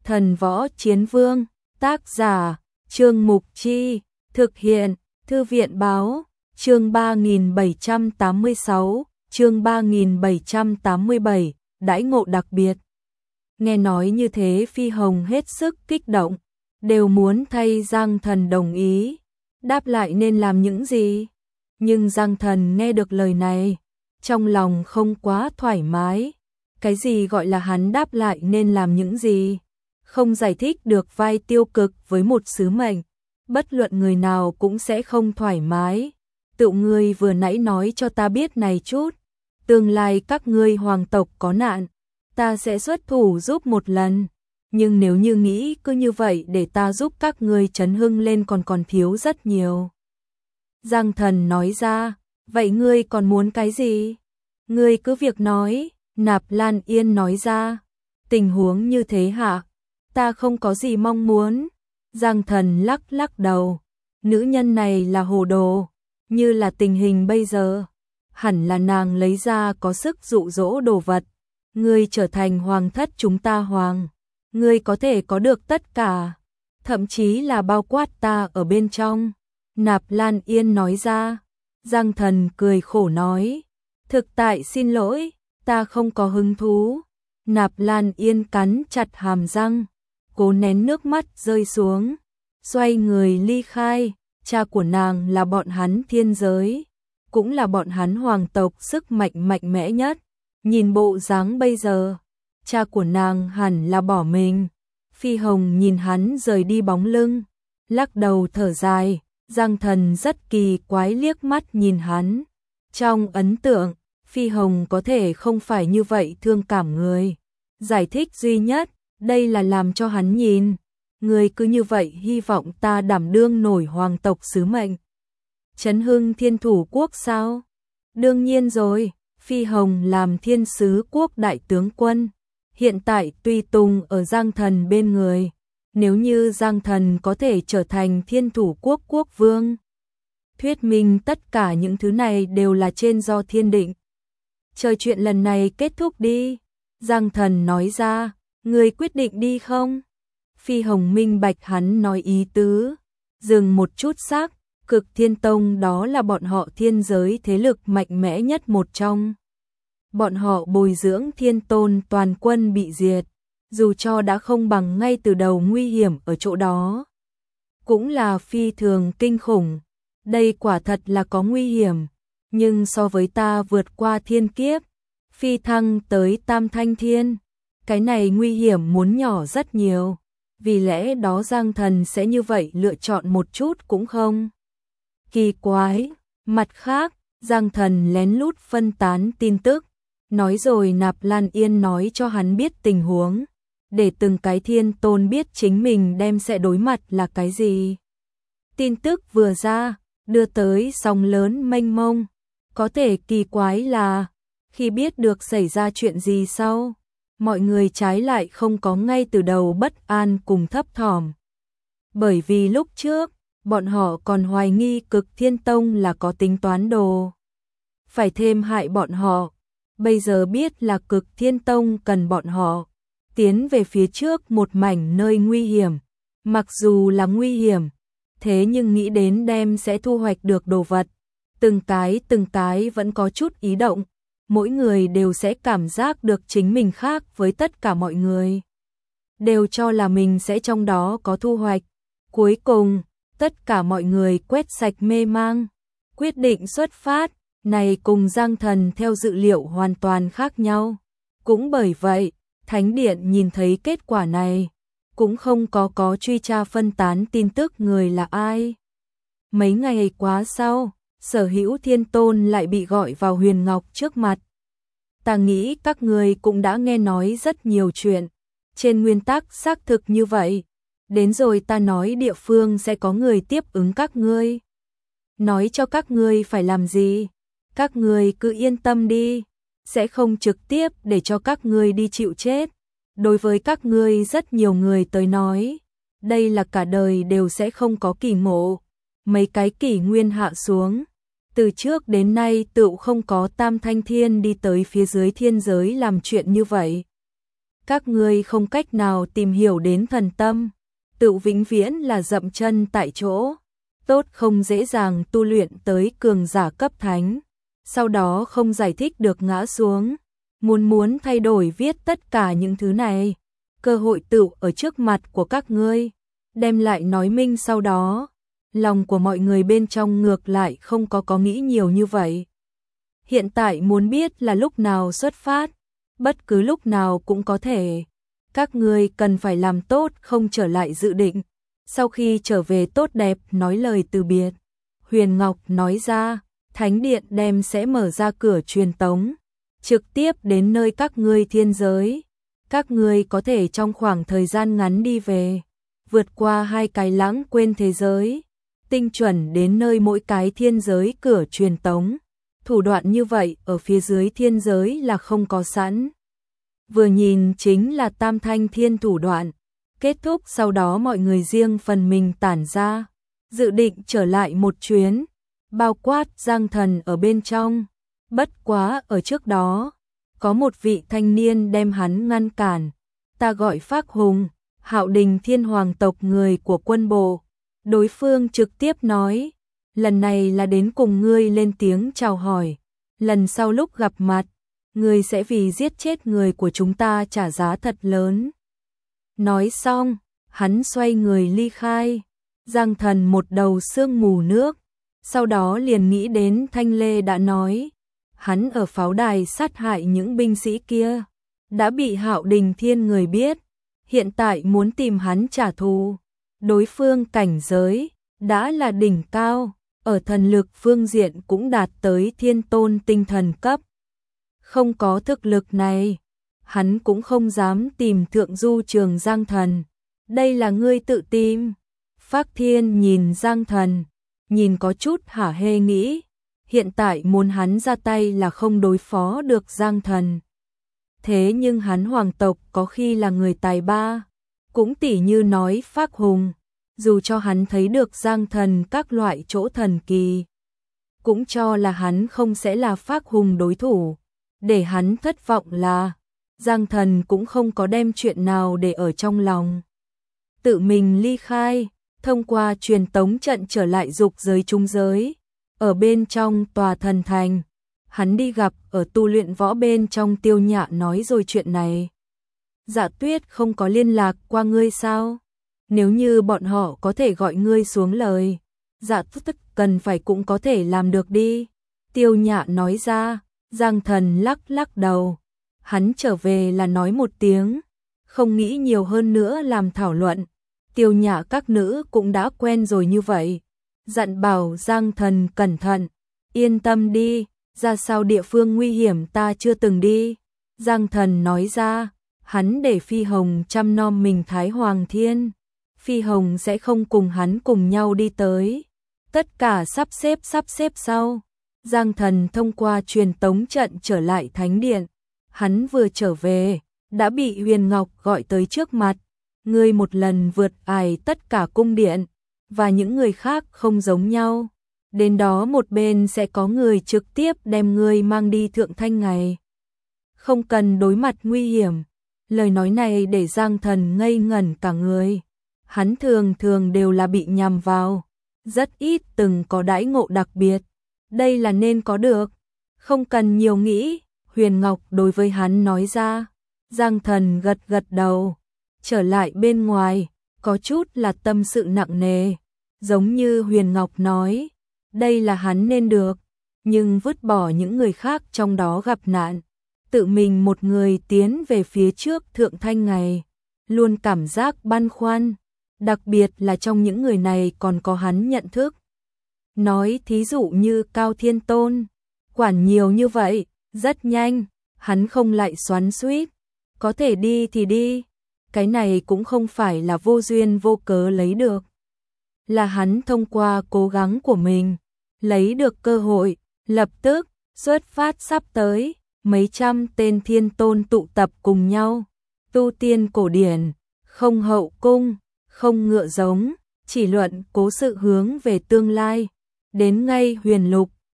Thần Võ Chiến Vương, tác giả, Trương Mục Chi, thực hiện, Thư viện Báo, chương 3786, chương 3787, đãi ngộ đặc biệt. Nghe nói như thế Phi Hồng hết sức kích động, đều muốn thay Giang Thần đồng ý, đáp lại nên làm những gì. Nhưng Giang Thần nghe được lời này, trong lòng không quá thoải mái. Cái gì gọi là hắn đáp lại nên làm những gì? Không giải thích được vai tiêu cực với một sứ mệnh, bất luận người nào cũng sẽ không thoải mái. Tự ngươi vừa nãy nói cho ta biết này chút, tương lai các ngươi hoàng tộc có nạn, ta sẽ xuất thủ giúp một lần. Nhưng nếu như nghĩ cứ như vậy để ta giúp các ngươi chấn hưng lên còn thiếu rất nhiều. Giang Thần nói ra, vậy ngươi còn muốn cái gì? Ngươi cứ việc nói. Nạp Lan Yên nói ra, tình huống như thế hả? Ta không có gì mong muốn. Giang Thần lắc lắc đầu, nữ nhân này là hồ đồ, như là tình hình bây giờ, hẳn là nàng lấy ra có sức dụ dỗ đồ vật. Ngươi trở thành hoàng thất chúng ta hoàng, ngươi có thể có được tất cả, thậm chí là bao quát ta ở bên trong. Nạp Lan Yên nói ra. Giang Thần cười khổ nói, thực tại xin lỗi, ta không có hứng thú. Nạp Lan Yên cắn chặt hàm răng, cố nén nước mắt rơi xuống, xoay người ly khai. Cha của nàng là bọn hắn thiên giới, cũng là bọn hắn hoàng tộc sức mạnh mạnh mẽ nhất. Nhìn bộ dáng bây giờ, cha của nàng hẳn là bỏ mình. Phi Hồng nhìn hắn rời đi bóng lưng, lắc đầu thở dài. Giang Thần rất kỳ quái liếc mắt nhìn hắn. Trong ấn tượng, Phi Hồng có thể không phải như vậy thương cảm người. Giải thích duy nhất, đây là làm cho hắn nhìn. Người cứ như vậy hy vọng ta đảm đương nổi hoàng tộc sứ mệnh. Chấn hưng Thiên Thủ Quốc sao? Đương nhiên rồi, Phi Hồng làm Thiên Sứ Quốc đại tướng quân. Hiện tại tùy tùng ở Giang Thần bên người. Nếu như Giang Thần có thể trở thành Thiên Thủ Quốc quốc vương, thuyết minh tất cả những thứ này đều là trên do thiên định. Chờ chuyện lần này kết thúc đi. Giang Thần nói ra, ngươi quyết định đi không? Phi Hồng minh bạch hắn nói ý tứ, dừng một chút sắc. Cực Thiên Tông đó là bọn họ thiên giới thế lực mạnh mẽ nhất một trong. Bọn họ bồi dưỡng thiên tôn toàn quân bị diệt, dù cho đã không bằng ngay từ đầu nguy hiểm ở chỗ đó, cũng là phi thường kinh khủng. Đây quả thật là có nguy hiểm, nhưng so với ta vượt qua thiên kiếp, phi thăng tới Tam Thanh Thiên, cái này nguy hiểm muốn nhỏ rất nhiều. Vì lẽ đó Giang Thần sẽ như vậy lựa chọn một chút cũng không kỳ quái. Mặt khác, Giang Thần lén lút phân tán tin tức, nói rồi Nạp Lan Yên nói cho hắn biết tình huống, để từng cái thiên tôn biết chính mình đem sẽ đối mặt là cái gì. Tin tức vừa ra, đưa tới sóng lớn mênh mông. Có thể kỳ quái là, khi biết được xảy ra chuyện gì sau, mọi người trái lại không có ngay từ đầu bất an cùng thấp thỏm. Bởi vì lúc trước, bọn họ còn hoài nghi Cực Thiên Tông là có tính toán đồ phải thêm hại bọn họ. Bây giờ biết là Cực Thiên Tông cần bọn họ tiến về phía trước một mảnh nơi nguy hiểm. Mặc dù là nguy hiểm, thế nhưng nghĩ đến đem sẽ thu hoạch được đồ vật, từng cái vẫn có chút ý động. Mỗi người đều sẽ cảm giác được chính mình khác với tất cả mọi người, đều cho là mình sẽ trong đó có thu hoạch. Cuối cùng, tất cả mọi người quét sạch mê mang, quyết định xuất phát. Này cùng Giang Thần theo dự liệu hoàn toàn khác nhau. Cũng bởi vậy, Thánh Điện nhìn thấy kết quả này, cũng không có truy tra phân tán tin tức người là ai. Mấy ngày quá sau, Sở Hữu Thiên Tôn lại bị gọi vào Huyền Ngọc trước mặt. Ta nghĩ các người cũng đã nghe nói rất nhiều chuyện, trên nguyên tắc xác thực như vậy. Đến rồi ta nói địa phương sẽ có người tiếp ứng các ngươi, nói cho các ngươi phải làm gì. Các ngươi cứ yên tâm đi, sẽ không trực tiếp để cho các ngươi đi chịu chết. Đối với các ngươi rất nhiều người tới nói, đây là cả đời đều sẽ không có kỳ ngộ. Mấy cái kỷ nguyên hạ xuống, từ trước đến nay tựu không có Tam Thanh Thiên đi tới phía dưới thiên giới làm chuyện như vậy. các ngươi không cách nào tìm hiểu đến thần tâm, tự vĩnh viễn là dậm chân tại chỗ, tốt không dễ dàng tu luyện tới cường giả cấp thánh, sau đó không giải thích được ngã xuống, muốn thay đổi viết tất cả những thứ này, cơ hội tự ở trước mặt của các ngươi, đem lại nói minh sau đó, lòng của mọi người bên trong ngược lại không có nghĩ nhiều như vậy. Hiện tại muốn biết là lúc nào xuất phát, bất cứ lúc nào cũng có thể. Các ngươi cần phải làm tốt không trở lại dự định. Sau khi trở về tốt đẹp nói lời từ biệt, Huyền Ngọc nói ra, Thánh Điện đem sẽ mở ra cửa truyền tống, trực tiếp đến nơi các ngươi thiên giới. Các ngươi có thể trong khoảng thời gian ngắn đi về, vượt qua 2 cái lãng quên thế giới, tinh chuẩn đến nơi mỗi cái thiên giới cửa truyền tống. Thủ đoạn như vậy ở phía dưới thiên giới là không có sẵn. Vừa nhìn chính là tam thanh thiên thủ đoạn. Kết thúc sau đó mọi người riêng phần mình tản ra, dự định trở lại một chuyến, bao quát Giang Thần ở bên trong. Bất quá ở trước đó, có một vị thanh niên đem hắn ngăn cản. Ta gọi Phác Hùng, Hạo Đình Thiên Hoàng tộc người của quân bộ. Đối phương trực tiếp nói, lần này là đến cùng ngươi lên tiếng chào hỏi. Lần sau lúc gặp mặt, ngươi sẽ vì giết chết người của chúng ta trả giá thật lớn. Nói xong, hắn xoay người ly khai. Giang Thần một đầu sương mù nước, sau đó liền nghĩ đến Thanh Lê đã nói, hắn ở pháo đài sát hại những binh sĩ kia, đã bị Hạo Đình Thiên người biết, hiện tại muốn tìm hắn trả thù. Đối phương cảnh giới đã là đỉnh cao, ở thần lực phương diện cũng đạt tới thiên tôn tinh thần cấp. Không có thực lực này, hắn cũng không dám tìm Thượng Du Trường Giang Thần. Đây là ngươi tự tìm. Phác Thiên nhìn Giang Thần, nhìn có chút hả hê nghĩ, hiện tại muốn hắn ra tay là không đối phó được Giang Thần. Thế nhưng hắn hoàng tộc có khi là người tài ba, cũng tỉ như nói Phác Hùng, dù cho hắn thấy được Giang Thần các loại chỗ thần kỳ, cũng cho là hắn không sẽ là Phác Hùng đối thủ. Để hắn thất vọng là, Giang Thần cũng không có đem chuyện nào để ở trong lòng. Tự mình ly khai, thông qua truyền tống trận trở lại dục giới trung giới. Ở bên trong tòa thần thành, hắn đi gặp ở tu luyện võ bên trong Tiêu Nhạ nói rồi chuyện này. Dạ Tuyết không có liên lạc qua ngươi sao? Nếu như bọn họ có thể gọi ngươi xuống lời, Dạ Tuyết cần phải cũng có thể làm được đi. Tiêu Nhạ nói ra. Giang Thần lắc đầu, hắn trở về là nói một tiếng, không nghĩ nhiều hơn nữa làm thảo luận. Tiêu Nhạ các nữ cũng đã quen rồi như vậy, dặn bảo Giang Thần cẩn thận, yên tâm đi, ra sao địa phương nguy hiểm ta chưa từng đi. Giang Thần nói ra, hắn để Phi Hồng chăm nom mình Thái Hoàng Thiên, Phi Hồng sẽ không cùng hắn cùng nhau đi tới, tất cả sắp xếp sau. Giang Thần thông qua truyền tống trận trở lại Thánh Điện. Hắn vừa trở về, đã bị Huyền Ngọc gọi tới trước mặt. Ngươi một lần vượt ải tất cả cung điện, và những người khác không giống nhau. Đến đó một bên sẽ có người trực tiếp đem ngươi mang đi Thượng Thanh Ngày. Không cần đối mặt nguy hiểm. Lời nói này để Giang Thần ngây ngẩn cả người. Hắn thường đều là bị nhằm vào. Rất ít từng có đãi ngộ đặc biệt. Đây là nên có được, không cần nhiều nghĩ, Huyền Ngọc đối với hắn nói ra. Giang Thần gật đầu, trở lại bên ngoài, có chút là tâm sự nặng nề, giống như Huyền Ngọc nói, đây là hắn nên được, nhưng vứt bỏ những người khác trong đó gặp nạn, tự mình một người tiến về phía trước Thượng Thanh Ngày, luôn cảm giác băn khoăn, đặc biệt là trong những người này còn có hắn nhận thức. Nói thí dụ như Cao Thiên Tôn, quản nhiều như vậy, rất nhanh, hắn không lại xoắn xuýt, có thể đi thì đi, cái này cũng không phải là vô duyên vô cớ lấy được. Là hắn thông qua cố gắng của mình, lấy được cơ hội, lập tức, xuất phát sắp tới, mấy trăm tên thiên tôn tụ tập cùng nhau, tu tiên cổ điển, không hậu cung, không ngựa giống, chỉ luận cố sự hướng về tương lai. Đến ngay Huyền Lục,